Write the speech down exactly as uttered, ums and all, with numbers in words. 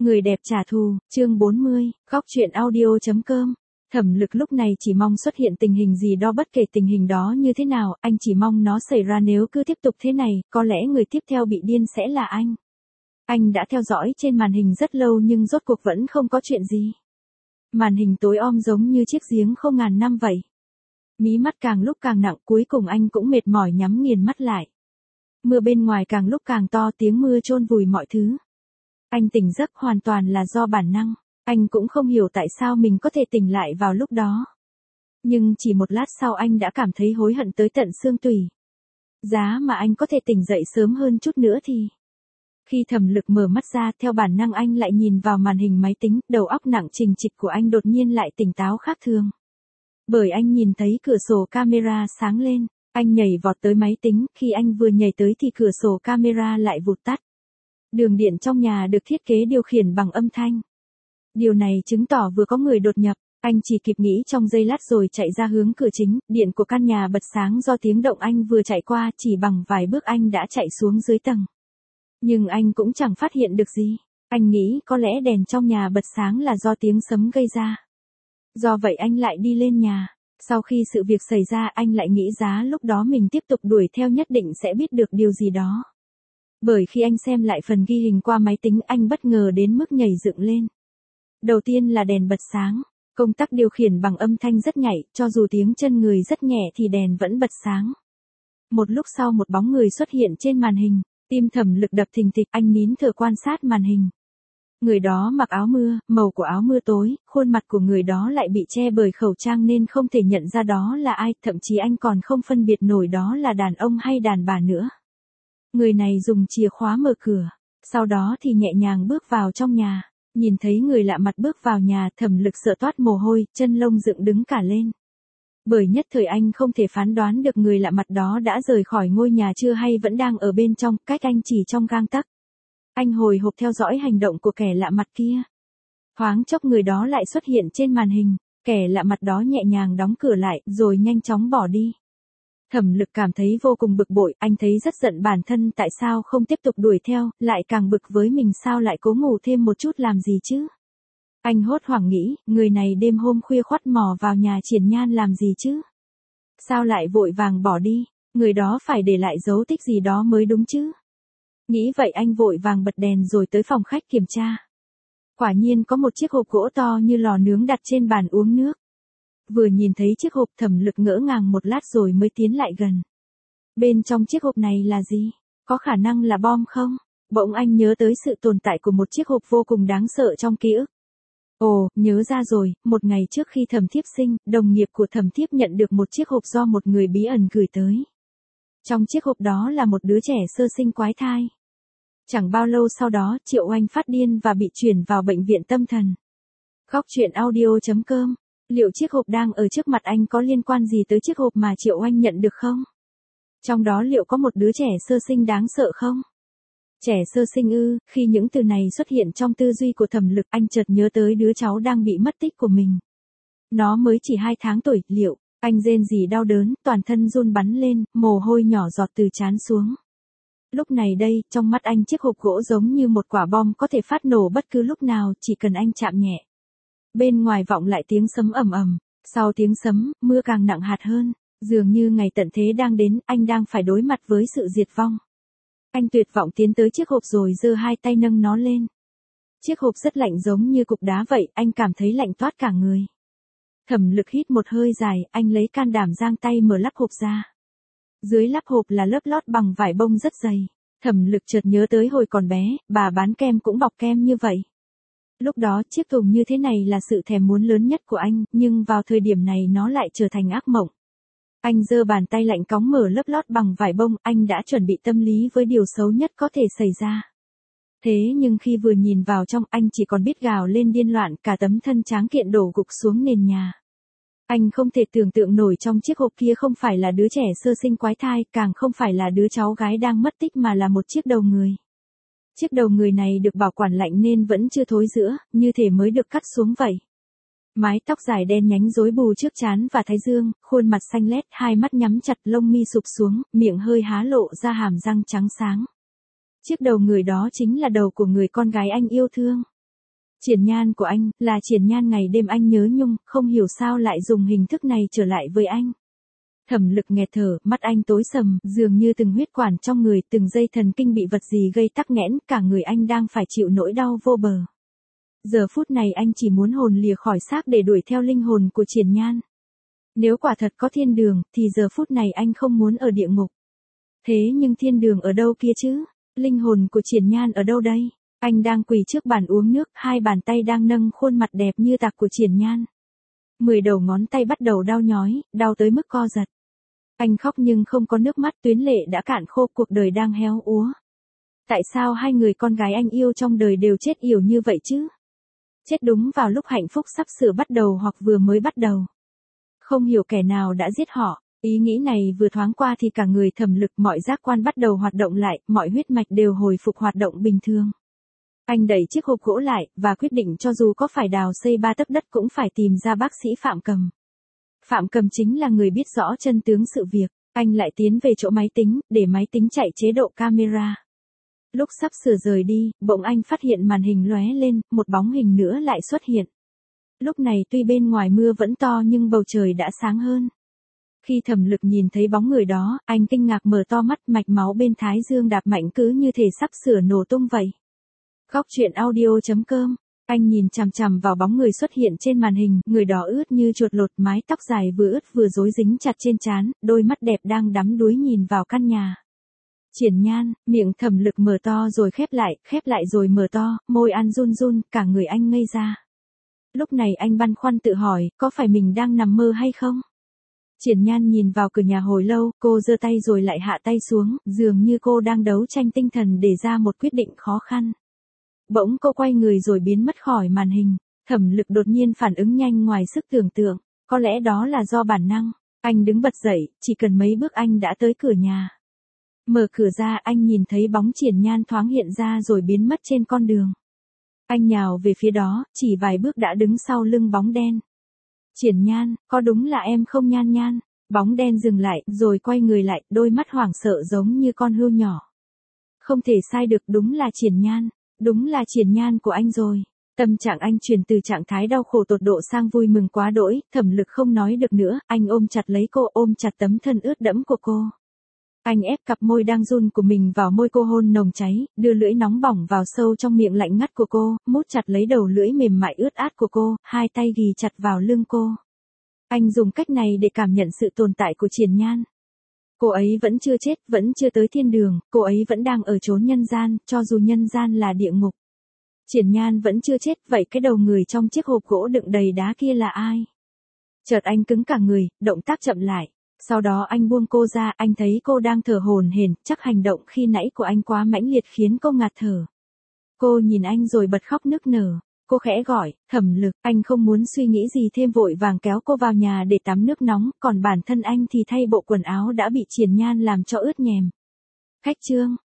Người đẹp trả thù, chương bốn mươi, góc truyện audio.com. Thẩm Lực lúc này chỉ mong xuất hiện tình hình gì đó, bất kể tình hình đó như thế nào, anh chỉ mong nó xảy ra. Nếu cứ tiếp tục thế này, có lẽ người tiếp theo bị điên sẽ là anh. Anh đã theo dõi trên màn hình rất lâu nhưng rốt cuộc vẫn không có chuyện gì. Màn hình tối om giống như chiếc giếng không ngàn năm vậy. Mí mắt càng lúc càng nặng, cuối cùng anh cũng mệt mỏi nhắm nghiền mắt lại. Mưa bên ngoài càng lúc càng to, tiếng mưa chôn vùi mọi thứ. Anh tỉnh giấc hoàn toàn là do bản năng, anh cũng không hiểu tại sao mình có thể tỉnh lại vào lúc đó. Nhưng chỉ một lát sau anh đã cảm thấy hối hận tới tận xương tủy. Giá mà anh có thể tỉnh dậy sớm hơn chút nữa thì... Khi Thẩm Lực mở mắt ra, theo bản năng anh lại nhìn vào màn hình máy tính, đầu óc nặng trịch trịch của anh đột nhiên lại tỉnh táo khác thường. Bởi anh nhìn thấy cửa sổ camera sáng lên, anh nhảy vọt tới máy tính, khi anh vừa nhảy tới thì cửa sổ camera lại vụt tắt. Đường điện trong nhà được thiết kế điều khiển bằng âm thanh. Điều này chứng tỏ vừa có người đột nhập, anh chỉ kịp nghĩ trong giây lát rồi chạy ra hướng cửa chính, điện của căn nhà bật sáng do tiếng động anh vừa chạy qua, chỉ bằng vài bước anh đã chạy xuống dưới tầng. Nhưng anh cũng chẳng phát hiện được gì, anh nghĩ có lẽ đèn trong nhà bật sáng là do tiếng sấm gây ra. Do vậy anh lại đi lên nhà, sau khi sự việc xảy ra anh lại nghĩ giá lúc đó mình tiếp tục đuổi theo nhất định sẽ biết được điều gì đó. Bởi khi anh xem lại phần ghi hình qua máy tính anh bất ngờ đến mức nhảy dựng lên. Đầu tiên là đèn bật sáng, công tắc điều khiển bằng âm thanh rất nhạy, cho dù tiếng chân người rất nhẹ thì đèn vẫn bật sáng. Một lúc sau một bóng người xuất hiện trên màn hình, tim Thẩm Lực đập thình thịch, anh nín thở quan sát màn hình. Người đó mặc áo mưa, màu của áo mưa tối, khuôn mặt của người đó lại bị che bởi khẩu trang nên không thể nhận ra đó là ai, thậm chí anh còn không phân biệt nổi đó là đàn ông hay đàn bà nữa. Người này dùng chìa khóa mở cửa, sau đó thì nhẹ nhàng bước vào trong nhà. Nhìn thấy người lạ mặt bước vào nhà, Thẩm Lực sợ toát mồ hôi, chân lông dựng đứng cả lên. Bởi nhất thời anh không thể phán đoán được người lạ mặt đó đã rời khỏi ngôi nhà chưa hay vẫn đang ở bên trong, cách anh chỉ trong gang tấc. Anh hồi hộp theo dõi hành động của kẻ lạ mặt kia. Thoáng chốc người đó lại xuất hiện trên màn hình, kẻ lạ mặt đó nhẹ nhàng đóng cửa lại, rồi nhanh chóng bỏ đi. Thẩm Lực cảm thấy vô cùng bực bội, anh thấy rất giận bản thân tại sao không tiếp tục đuổi theo, lại càng bực với mình sao lại cố ngủ thêm một chút làm gì chứ. Anh hốt hoảng nghĩ, người này đêm hôm khuya khoắt mò vào nhà Triển Nhan làm gì chứ? Sao lại vội vàng bỏ đi, người đó phải để lại dấu tích gì đó mới đúng chứ? Nghĩ vậy anh vội vàng bật đèn rồi tới phòng khách kiểm tra. Quả nhiên có một chiếc hộp gỗ to như lò nướng đặt trên bàn uống nước. Vừa nhìn thấy chiếc hộp Thẩm Lực ngỡ ngàng một lát rồi mới tiến lại gần. Bên trong chiếc hộp này là gì? Có khả năng là bom không? Bỗng anh nhớ tới sự tồn tại của một chiếc hộp vô cùng đáng sợ trong ký ức. Ồ, nhớ ra rồi, một ngày trước khi Thẩm Thiếp sinh, đồng nghiệp của Thẩm Thiếp nhận được một chiếc hộp do một người bí ẩn gửi tới. Trong chiếc hộp đó là một đứa trẻ sơ sinh quái thai. Chẳng bao lâu sau đó, Triệu Oanh phát điên và bị chuyển vào bệnh viện tâm thần. Góc truyện audio.com. Liệu chiếc hộp đang ở trước mặt anh có liên quan gì tới chiếc hộp mà Triệu Oanh nhận được không? Trong đó liệu có một đứa trẻ sơ sinh đáng sợ không? Trẻ sơ sinh ư? Khi những từ này xuất hiện trong tư duy của Thẩm Lực, anh chợt nhớ tới đứa cháu đang bị mất tích của mình. Nó mới chỉ hai tháng tuổi, liệu, anh rên rỉ đau đớn, toàn thân run bắn lên, mồ hôi nhỏ giọt từ trán xuống. Lúc này đây, trong mắt anh chiếc hộp gỗ giống như một quả bom có thể phát nổ bất cứ lúc nào, chỉ cần anh chạm nhẹ. Bên ngoài vọng lại tiếng sấm ầm ầm, sau tiếng sấm, mưa càng nặng hạt hơn, dường như ngày tận thế đang đến, anh đang phải đối mặt với sự diệt vong. Anh tuyệt vọng tiến tới chiếc hộp rồi giơ hai tay nâng nó lên. Chiếc hộp rất lạnh giống như cục đá vậy, anh cảm thấy lạnh toát cả người. Thẩm Lực hít một hơi dài, anh lấy can đảm giang tay mở lắp hộp ra. Dưới lắp hộp là lớp lót bằng vải bông rất dày. Thẩm Lực chợt nhớ tới hồi còn bé, bà bán kem cũng bọc kem như vậy. Lúc đó chiếc thùng như thế này là sự thèm muốn lớn nhất của anh, nhưng vào thời điểm này nó lại trở thành ác mộng. Anh giơ bàn tay lạnh cóng mở lớp lót bằng vải bông, anh đã chuẩn bị tâm lý với điều xấu nhất có thể xảy ra. Thế nhưng khi vừa nhìn vào trong, anh chỉ còn biết gào lên điên loạn, cả tấm thân tráng kiện đổ gục xuống nền nhà. Anh không thể tưởng tượng nổi trong chiếc hộp kia không phải là đứa trẻ sơ sinh quái thai, càng không phải là đứa cháu gái đang mất tích mà là một chiếc đầu người. Chiếc đầu người này được bảo quản lạnh nên vẫn chưa thối rữa, như thể mới được cắt xuống vậy. Mái tóc dài đen nhánh rối bù trước trán và thái dương, khuôn mặt xanh lét, hai mắt nhắm chặt, lông mi sụp xuống, miệng hơi há lộ ra hàm răng trắng sáng. Chiếc đầu người đó chính là đầu của người con gái anh yêu thương. Triển Nhan của anh, là Triển Nhan ngày đêm anh nhớ nhung, không hiểu sao lại dùng hình thức này trở lại với anh. Thẩm Lực nghẹt thở, mắt anh tối sầm, dường như từng huyết quản trong người, từng dây thần kinh bị vật gì gây tắc nghẽn, cả người anh đang phải chịu nỗi đau vô bờ. Giờ phút này anh chỉ muốn hồn lìa khỏi xác để đuổi theo linh hồn của Triển Nhan. Nếu quả thật có thiên đường, thì giờ phút này anh không muốn ở địa ngục. Thế nhưng thiên đường ở đâu kia chứ? Linh hồn của Triển Nhan ở đâu đây? Anh đang quỳ trước bàn uống nước, hai bàn tay đang nâng khuôn mặt đẹp như tạc của Triển Nhan. Mười đầu ngón tay bắt đầu đau nhói, đau tới mức co giật. Anh khóc nhưng không có nước mắt, tuyến lệ đã cạn khô, cuộc đời đang héo úa. Tại sao hai người con gái anh yêu trong đời đều chết yểu như vậy chứ? Chết đúng vào lúc hạnh phúc sắp sửa bắt đầu hoặc vừa mới bắt đầu. Không hiểu kẻ nào đã giết họ, ý nghĩ này vừa thoáng qua thì cả người Thẩm Lực, mọi giác quan bắt đầu hoạt động lại, mọi huyết mạch đều hồi phục hoạt động bình thường. Anh đẩy chiếc hộp gỗ lại, và quyết định cho dù có phải đào xây ba tấc đất cũng phải tìm ra bác sĩ Phạm Cầm. Phạm Cầm chính là người biết rõ chân tướng sự việc. Anh lại tiến về chỗ máy tính, để máy tính chạy chế độ camera. Lúc sắp sửa rời đi, bỗng anh phát hiện màn hình lóe lên, một bóng hình nữa lại xuất hiện. Lúc này tuy bên ngoài mưa vẫn to nhưng bầu trời đã sáng hơn. Khi Thẩm Lực nhìn thấy bóng người đó, anh kinh ngạc mở to mắt, mạch máu bên thái dương đạp mạnh cứ như thể sắp sửa nổ tung vậy. Góc truyện audio chấm com. Anh nhìn chằm chằm vào bóng người xuất hiện trên màn hình, người đó ướt như chuột lột, mái tóc dài vừa ướt vừa rối dính chặt trên trán, đôi mắt đẹp đang đắm đuối nhìn vào căn nhà. Triển Nhan, miệng Thẩm Lực mở to rồi khép lại, khép lại rồi mở to, môi ăn run run, cả người anh ngây ra. Lúc này anh băn khoăn tự hỏi, có phải mình đang nằm mơ hay không? Triển Nhan nhìn vào cửa nhà hồi lâu, cô giơ tay rồi lại hạ tay xuống, dường như cô đang đấu tranh tinh thần để ra một quyết định khó khăn. Bỗng cô quay người rồi biến mất khỏi màn hình. Thẩm Lực đột nhiên phản ứng nhanh ngoài sức tưởng tượng, có lẽ đó là do bản năng. Anh đứng bật dậy, chỉ cần mấy bước anh đã tới cửa nhà. Mở cửa ra, anh nhìn thấy bóng Triển Nhan thoáng hiện ra rồi biến mất trên con đường. Anh nhào về phía đó, chỉ vài bước đã đứng sau lưng bóng đen. Triển Nhan, có đúng là em không Nhan Nhan? Bóng đen dừng lại, rồi quay người lại, đôi mắt hoảng sợ giống như con hươu nhỏ. Không thể sai được, đúng là Triển Nhan. Đúng là Triển Nhan của anh rồi. Tâm trạng anh chuyển từ trạng thái đau khổ tột độ sang vui mừng quá đỗi, Thẩm Lực không nói được nữa, anh ôm chặt lấy cô, ôm chặt tấm thân ướt đẫm của cô. Anh ép cặp môi đang run của mình vào môi cô, hôn nồng cháy, đưa lưỡi nóng bỏng vào sâu trong miệng lạnh ngắt của cô, mút chặt lấy đầu lưỡi mềm mại ướt át của cô, hai tay ghì chặt vào lưng cô. Anh dùng cách này để cảm nhận sự tồn tại của Triển Nhan. Cô ấy vẫn chưa chết, vẫn chưa tới thiên đường, cô ấy vẫn đang ở chốn nhân gian, cho dù nhân gian là địa ngục. Triển Nhan vẫn chưa chết, vậy cái đầu người trong chiếc hộp gỗ đựng đầy đá kia là ai? Chợt anh cứng cả người, động tác chậm lại. Sau đó anh buông cô ra, anh thấy cô đang thở hổn hển, chắc hành động khi nãy của anh quá mãnh liệt khiến cô ngạt thở. Cô nhìn anh rồi bật khóc nức nở. Cô khẽ gọi, Thẩm Lực, anh không muốn suy nghĩ gì thêm, vội vàng kéo cô vào nhà để tắm nước nóng, còn bản thân anh thì thay bộ quần áo đã bị Triển Nhan làm cho ướt nhèm. Khách trương,